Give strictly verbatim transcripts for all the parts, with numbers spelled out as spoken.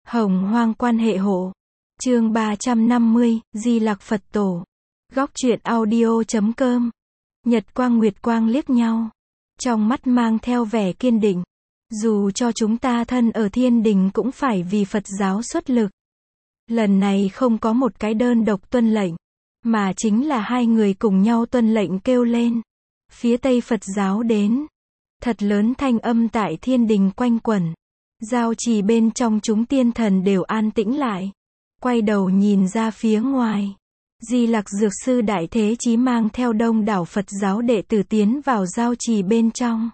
Hồng Hoang quan hệ hộ. Chương ba trăm năm mươi, Di Lặc Phật Tổ. Góc truyện audio chấm com. Nhật quang nguyệt quang liếc nhau. Trong mắt mang theo vẻ kiên định. Dù cho chúng ta thân ở thiên đình cũng phải vì Phật giáo xuất lực. Lần này không có một cái đơn độc tuân lệnh, mà chính là hai người cùng nhau tuân lệnh kêu lên. Phía Tây Phật giáo đến. Thật lớn thanh âm tại thiên đình quanh quẩn. Giao trì bên trong chúng tiên thần đều an tĩnh lại. Quay đầu nhìn ra phía ngoài. Di Lặc Dược Sư Đại Thế Chí mang theo đông đảo Phật giáo đệ tử tiến vào giao trì bên trong.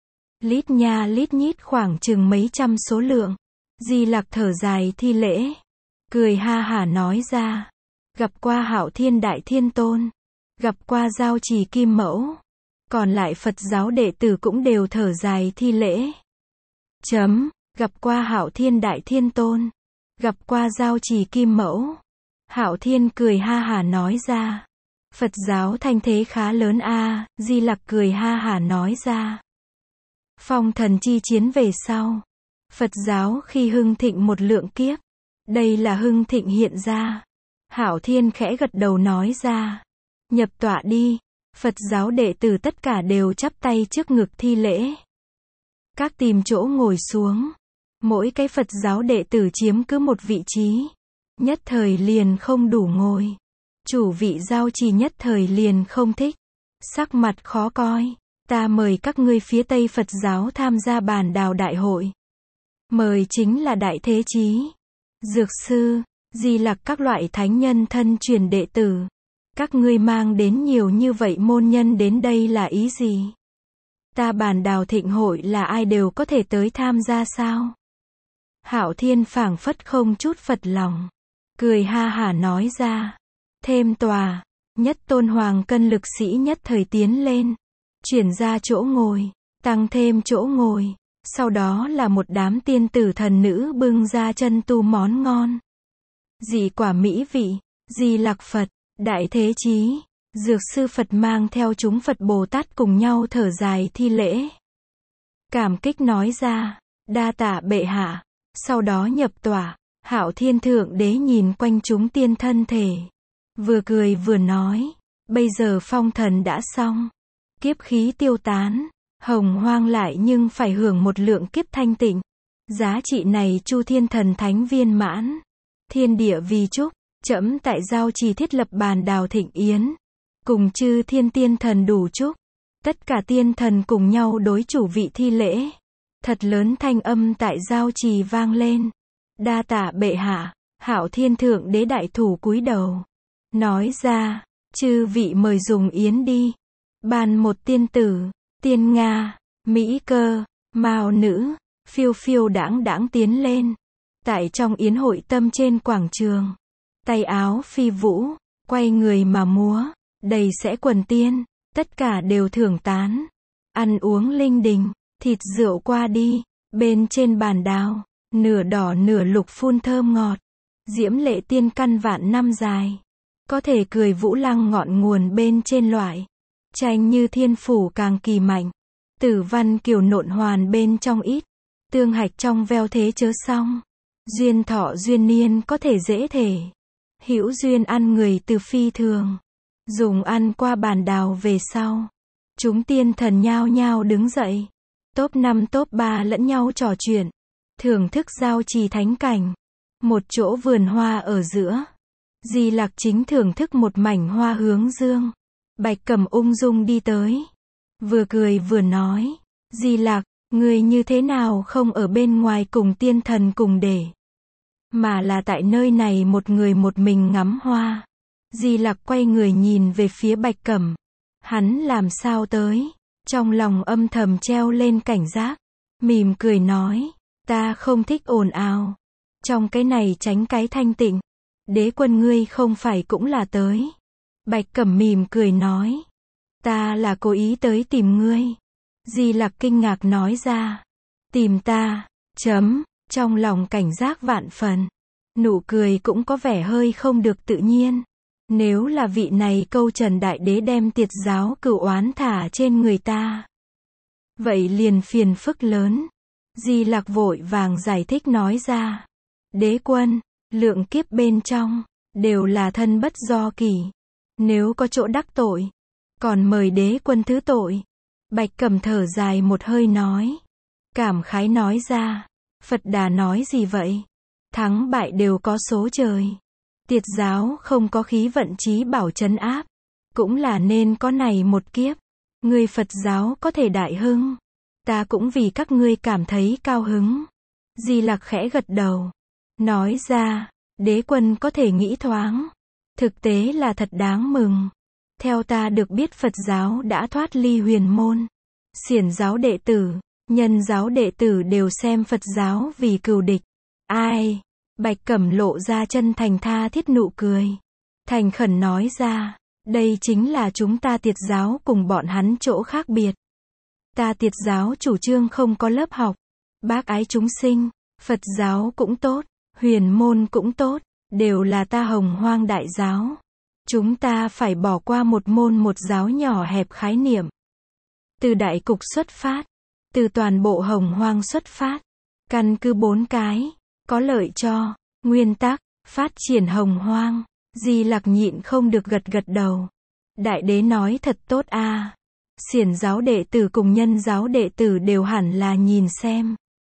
Lít nha lít nhít khoảng chừng mấy trăm số lượng. Di Lặc thở dài thi lễ. Cười ha hả nói ra. Gặp qua Hạo Thiên Đại Thiên Tôn. Gặp qua giao trì Kim Mẫu. Còn lại Phật giáo đệ tử cũng đều thở dài thi lễ. Chấm. Gặp qua Hạo Thiên Đại Thiên Tôn. Gặp qua giao trì Kim Mẫu. Hạo Thiên cười ha hả nói ra. Phật giáo thanh thế khá lớn a. À, Di Lặc cười ha hả nói ra. Phong thần chi chiến về sau. Phật giáo khi hưng thịnh một lượng kiếp. Đây là hưng thịnh hiện ra. Hạo Thiên khẽ gật đầu nói ra. Nhập tọa đi. Phật giáo đệ tử tất cả đều chắp tay trước ngực thi lễ. Các tìm chỗ ngồi xuống. Mỗi cái Phật giáo đệ tử chiếm cứ một vị trí. Nhất thời liền không đủ ngồi. Chủ vị giao trì nhất thời liền không thích. Sắc mặt khó coi. Ta mời các ngươi phía Tây Phật giáo tham gia bàn đào đại hội. Mời chính là Đại Thế Chí, Dược Sư, Di Lặc các loại thánh nhân thân truyền đệ tử. Các ngươi mang đến nhiều như vậy môn nhân đến đây là ý gì? Ta bàn đào thịnh hội là ai đều có thể tới tham gia sao? Hạo Thiên phảng phất không chút phật lòng. Cười ha hả nói ra. Thêm tòa. Nhất tôn hoàng cân lực sĩ nhất thời tiến lên. Chuyển ra chỗ ngồi. Tăng thêm chỗ ngồi. Sau đó là một đám tiên tử thần nữ bưng ra chân tu món ngon. Dị quả mỹ vị. Di Lặc Phật. Đại Thế Chí. Dược Sư Phật mang theo chúng Phật Bồ Tát cùng nhau thở dài thi lễ. Cảm kích nói ra. Đa tạ bệ hạ. Sau đó nhập tòa. Hạo Thiên Thượng Đế nhìn quanh chúng tiên thân thể. Vừa cười vừa nói. Bây giờ phong thần đã xong. Kiếp khí tiêu tán. Hồng Hoang lại nhưng phải hưởng một lượng kiếp thanh tịnh. Giá trị này Chu Thiên Thần Thánh viên mãn. Thiên địa vì chúc. Trẫm tại giao trì thiết lập bàn đào thịnh yến. Cùng chư thiên tiên thần đủ chúc. Tất cả tiên thần cùng nhau đối chủ vị thi lễ. Thật lớn thanh âm tại giao trì vang lên. Đa tạ bệ hạ. Hạo Thiên Thượng Đế đại thủ cúi đầu. Nói ra. Chư vị mời dùng yến đi. Bàn một tiên tử. Tiên Nga. Mỹ Cơ. Mao nữ. Phiêu phiêu đãng đãng tiến lên. Tại trong yến hội tâm trên quảng trường. Tay áo phi vũ. Quay người mà múa. Đầy sẽ quần tiên. Tất cả đều thưởng tán. Ăn uống linh đình. Thịt rượu qua đi. Bên trên bàn đào. Nửa đỏ nửa lục phun thơm ngọt. Diễm lệ tiên căn vạn năm dài. Có thể cười vũ lăng ngọn nguồn bên trên loại. Tranh như thiên phủ càng kỳ mạnh. Tử văn kiều nộn hoàn bên trong ít. Tương hạch trong veo thế chớ xong. Duyên thọ duyên niên có thể dễ thể. Hữu duyên ăn người từ phi thường. Dùng ăn qua bàn đào về sau. Chúng tiên thần nhao nhao đứng dậy. Top năm top ba lẫn nhau trò chuyện. Thưởng thức giao trì thánh cảnh. Một chỗ vườn hoa ở giữa. Di Lặc chính thưởng thức một mảnh hoa hướng dương. Bạch Cẩm ung dung đi tới. Vừa cười vừa nói. Di Lặc, người như thế nào không ở bên ngoài cùng tiên thần cùng để. Mà là tại nơi này một người một mình ngắm hoa. Di Lặc quay người nhìn về phía Bạch Cẩm. Hắn làm sao tới. Trong lòng âm thầm treo lên cảnh giác. Mỉm cười nói. Ta không thích ồn ào. Trong cái này tránh cái thanh tịnh. Đế quân ngươi không phải cũng là tới. Bạch Cẩm mỉm cười nói. Ta là cố ý tới tìm ngươi. Di Lặc kinh ngạc nói ra. Tìm ta. Chấm. Trong lòng cảnh giác vạn phần. Nụ cười cũng có vẻ hơi không được tự nhiên. Nếu là vị này câu trần đại đế đem tiệt giáo cửu oán thả trên người ta. Vậy liền phiền phức lớn. Di Lặc vội vàng giải thích nói ra. đế quân, lượng kiếp bên trong, đều là thân bất do kỷ. Nếu có chỗ đắc tội, còn mời đế quân thứ tội. Bạch Cẩm thở dài một hơi nói. Cảm khái nói ra, Phật Đà nói gì vậy? Thắng bại đều có số trời. Tiệt giáo không có khí vận chí bảo trấn áp, cũng là nên có này một kiếp. Người Phật giáo có thể đại hưng, ta cũng vì các ngươi cảm thấy cao hứng. Di Lặc khẽ gật đầu, nói ra, đế quân có thể nghĩ thoáng, thực tế là thật đáng mừng. Theo ta được biết Phật giáo đã thoát ly huyền môn. Xiển giáo đệ tử, Nhân giáo đệ tử đều xem Phật giáo vì cừu địch. Ai? Bạch Cẩm lộ ra chân thành tha thiết nụ cười. Thành khẩn nói ra, đây chính là chúng ta Tiệt giáo cùng bọn hắn chỗ khác biệt. Ta Tiệt giáo chủ trương không có lớp học, bác ái chúng sinh, Phật giáo cũng tốt, huyền môn cũng tốt, đều là ta Hồng Hoang đại giáo. Chúng ta phải bỏ qua một môn một giáo nhỏ hẹp khái niệm. Từ đại cục xuất phát, từ toàn bộ Hồng Hoang xuất phát, căn cứ bốn cái, có lợi cho, nguyên tắc, phát triển Hồng Hoang. Di Lặc nhịn không được gật gật đầu. Đại đế nói thật tốt a. À. Xiển giáo đệ tử cùng Nhân giáo đệ tử đều hẳn là nhìn xem.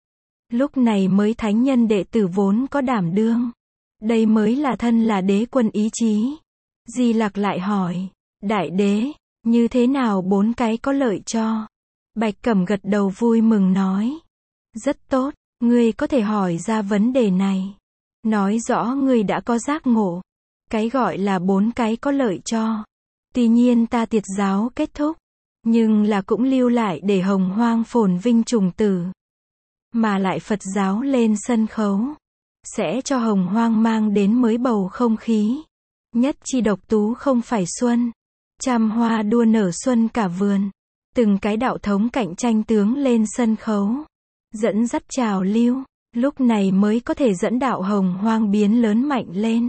Lúc này mới thánh nhân đệ tử vốn có đảm đương. Đây mới là thân là đế quân ý chí. Di Lặc lại hỏi, đại đế, như thế nào bốn cái có lợi cho? Bạch Cẩm gật đầu vui mừng nói. Rất tốt, ngươi có thể hỏi ra vấn đề này. Nói rõ ngươi đã có giác ngộ. Cái gọi là bốn cái có lợi cho. Tuy nhiên ta Tiệt giáo kết thúc, nhưng là cũng lưu lại để Hồng Hoang phồn vinh trùng tử. Mà lại Phật giáo lên sân khấu, sẽ cho Hồng Hoang mang đến mới bầu không khí. Nhất chi độc tú không phải xuân, trăm hoa đua nở xuân cả vườn. Từng cái đạo thống cạnh tranh tướng lên sân khấu, dẫn dắt trào lưu, lúc này mới có thể dẫn đạo Hồng Hoang biến lớn mạnh lên.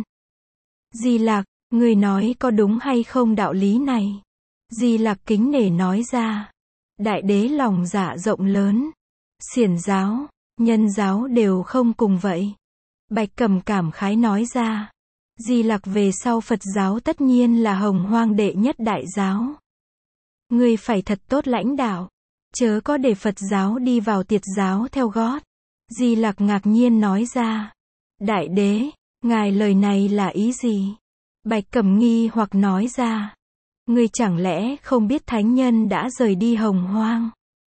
Di Lặc, người nói có đúng hay không đạo lý này? Di Lặc kính nể nói ra. Đại đế lòng dạ rộng lớn. Xiển giáo, Nhân giáo đều không cùng vậy. Bạch Cẩm cảm khái nói ra. Di Lặc về sau Phật giáo tất nhiên là Hồng Hoang đệ nhất đại giáo. Ngươi phải thật tốt lãnh đạo, chớ có để Phật giáo đi vào Tiệt giáo theo gót. Di Lặc ngạc nhiên nói ra. Đại đế, ngài lời này là ý gì? Bạch Cẩm nghi hoặc nói ra. Ngươi chẳng lẽ không biết thánh nhân đã rời đi Hồng Hoang?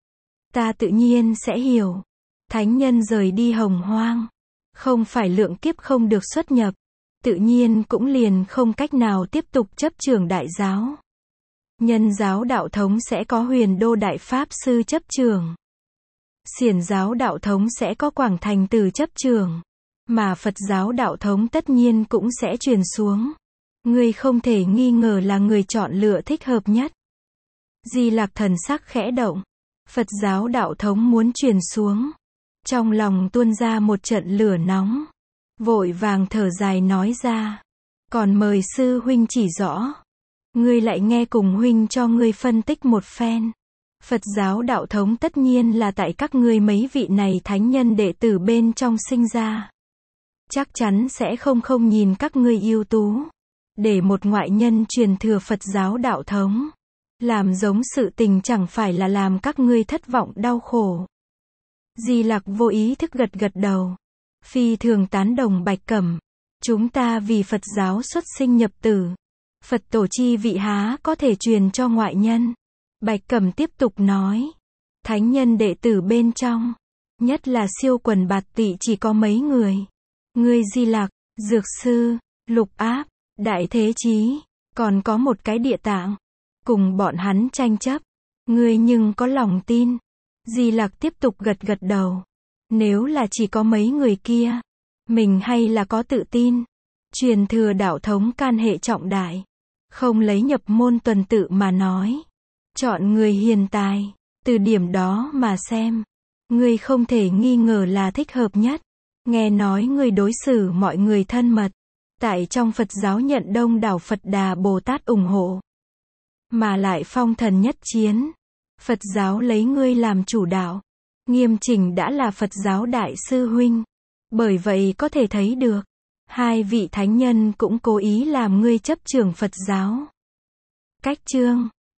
Ta tự nhiên sẽ hiểu. Thánh nhân rời đi Hồng Hoang, không phải lượng kiếp không được xuất nhập, tự nhiên cũng liền không cách nào tiếp tục chấp trưởng đại giáo. Nhân giáo đạo thống sẽ có Huyền Đô Đại Pháp Sư chấp trưởng. Xiển giáo đạo thống sẽ có Quảng Thành Tử chấp trưởng. Mà Phật giáo đạo thống tất nhiên cũng sẽ truyền xuống. Ngươi không thể nghi ngờ là người chọn lựa thích hợp nhất. Di Lặc thần sắc khẽ động. Phật giáo đạo thống muốn truyền xuống. Trong lòng tuôn ra một trận lửa nóng. Vội vàng thở dài nói ra. Còn mời sư huynh chỉ rõ. Ngươi lại nghe cùng huynh cho ngươi phân tích một phen. Phật giáo đạo thống tất nhiên là tại các ngươi mấy vị này thánh nhân đệ tử bên trong sinh ra. Chắc chắn sẽ không không nhìn các ngươi ưu tú. Để một ngoại nhân truyền thừa Phật giáo đạo thống. Làm giống sự tình chẳng phải là làm các ngươi thất vọng đau khổ. Di Lặc vô ý thức gật gật đầu. Phi thường tán đồng Bạch Cẩm. Chúng ta vì Phật giáo xuất sinh nhập tử. Phật tổ chi vị há có thể truyền cho ngoại nhân. Bạch Cẩm tiếp tục nói. Thánh nhân đệ tử bên trong, nhất là siêu quần bạt tỵ chỉ có mấy người. Ngươi Di Lặc, Dược Sư, Lục Áp, Đại Thế Chí, còn có một cái Địa Tạng. Cùng bọn hắn tranh chấp. Ngươi nhưng có lòng tin. Di Lặc tiếp tục gật gật đầu. Nếu là chỉ có mấy người kia, mình hay là có tự tin. Truyền thừa đạo thống can hệ trọng đại. Không lấy nhập môn tuần tự mà nói. Chọn người hiền tài. Từ điểm đó mà xem. Ngươi không thể nghi ngờ là thích hợp nhất. Nghe nói ngươi đối xử mọi người thân mật. Tại trong Phật giáo nhận đông đảo Phật Đà Bồ Tát ủng hộ. Mà lại phong thần nhất chiến. Phật giáo lấy ngươi làm chủ đạo. Nghiêm Chỉnh đã là Phật giáo đại sư huynh. Bởi vậy có thể thấy được, hai vị thánh nhân cũng cố ý làm ngươi chấp trưởng Phật giáo. Cách chương